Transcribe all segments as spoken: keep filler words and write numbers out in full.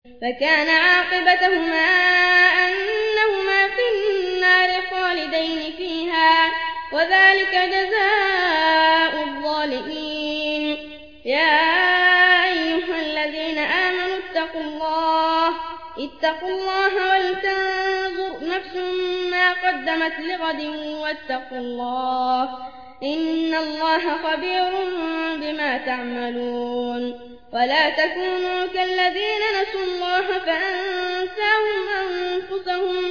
فكان عاقبتهما أنهما في النار خالدين فيها وذلك جزاء الظالمين. يا أيها الذين آمنوا اتقوا الله اتقوا الله ولتنظر نفس ما قدمت لغد واتقوا الله إن الله خبير بما تعملون. ولا تكونوا كالذين نسوا الله فأنساهم أنفسهم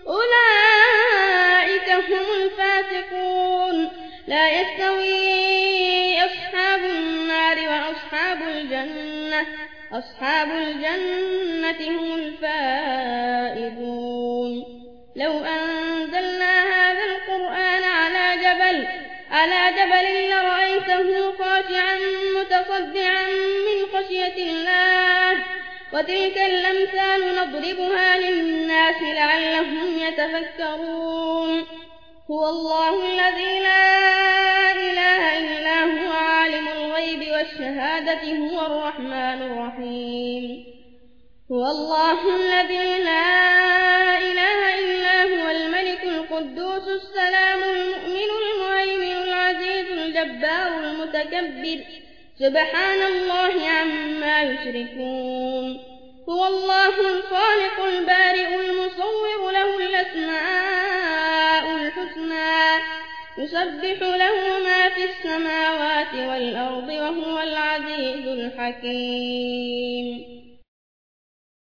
أولئك هم الفاسقون. لا يستوي أصحاب النار وأصحاب الجنة أصحاب الجنة هم الفائزون. لو أنزلنا هذا القرآن على جبل على جبل لرأيته خاشعا متصدعا من خشية الله وتلك الأمثال نضربها للناس لعلهم يتفكرون. هو الله الذي لا إله إلا هو عالم الغيب والشهادة هو الرحمن الرحيم. هو الله الذي لا إله إلا هو الملك القدوس السلام المؤمن المهيمن العزيز الجبار المتكبر سبحان الله عما يشركون. هو الله الخالق البارئ المصور له الأسماء الحسنى يسبح له ما في السماوات والأرض وهو العزيز الحكيم.